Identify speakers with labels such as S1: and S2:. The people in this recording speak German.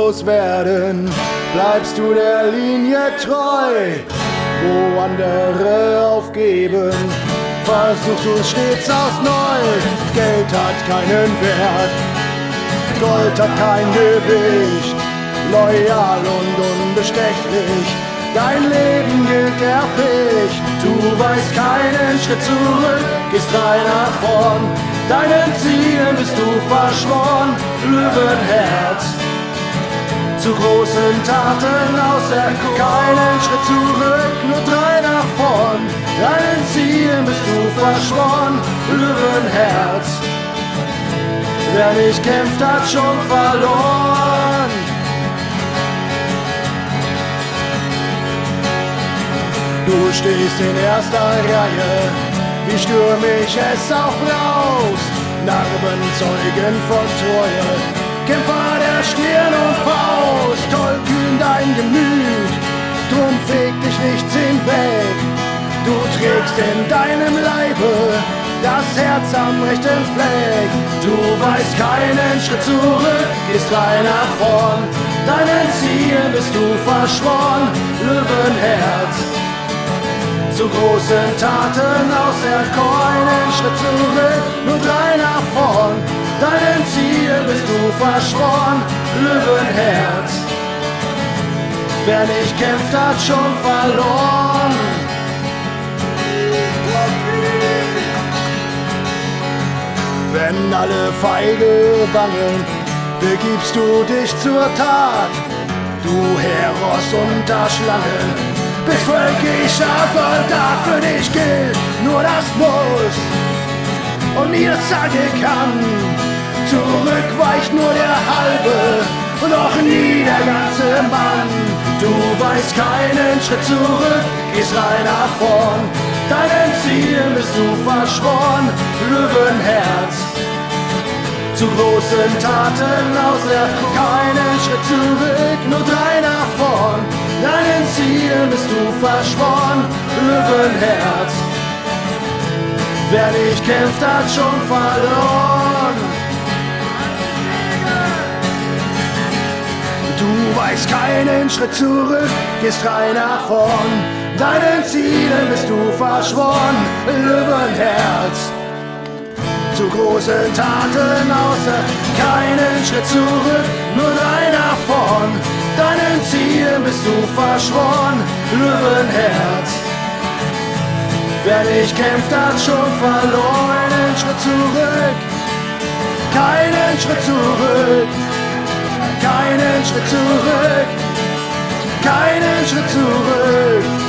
S1: loswerden? Bleibst du der Linie treu, wo andere aufgeben? Versuchst du es stets aufs Neu. Geld hat keinen Wert, Gold hat kein Gewicht, loyal und unbestechlich, dein Leben gilt der Pflicht. Du weißt keinen Schritt zurück, gehst frei nach vorn, deinen Zielen bist du verschworen. Löwenherz, zu großen Taten auserkoren. Keinen Schritt zurück, nur 3 nach vorn, deinen Zielen bist du verschworen. Löwenherz, wer nicht kämpft, hat schon verloren. Du stehst in erster Reihe, wie stürmisch es auch braust. Narben zeugen von Treue, Kämpfer der Stirn und Faust. Tollkühn dein Gemüt, drum fegt dich nichts hinweg. Du trägst in deinem Leibe das Herz am rechten Fleck. Du weißt keinen Schritt zurück, gehst frei nach vorn, deinen Zielen bist du verschworen. Löwenherz, zu großen Taten auserkoren. Einen Schritt zurück, nur 3 nach vorn, deinen Zielen bist du verschworen. Löwenherz, wer nicht kämpft, hat schon verloren. Wenn alle feige bangen, begibst du dich zur Tat. Du Heros unter Schlangen, bist völkischer Soldat. Für dich gilt nur das Muss und nie das Sage kann. Zurück weicht nur der Halbe und auch nie der ganze Mann. Du weißt keinen Schritt zurück, gehst rein nach vorn, deinen Zielen bist du verschworen. Löwenherz, zu großen Taten auserkoren. Keinen Schritt zurück, nur 3 nach vorn, deinen Zielen bist du verschworen. Löwenherz, wer nicht kämpft, hat schon verloren. Du weißt keinen Schritt zurück, gehst rein nach vorn, deinen Zielen bist du verschworen. Löwenherz, zu großen Taten außer keinen Schritt zurück, nur 3 nach vorn, deinen Zielen bist du verschworen. Löwenherz, wer nicht kämpft, hat schon verloren. Einen Schritt zurück, keinen Schritt zurück, keinen Schritt zurück, keinen Schritt zurück.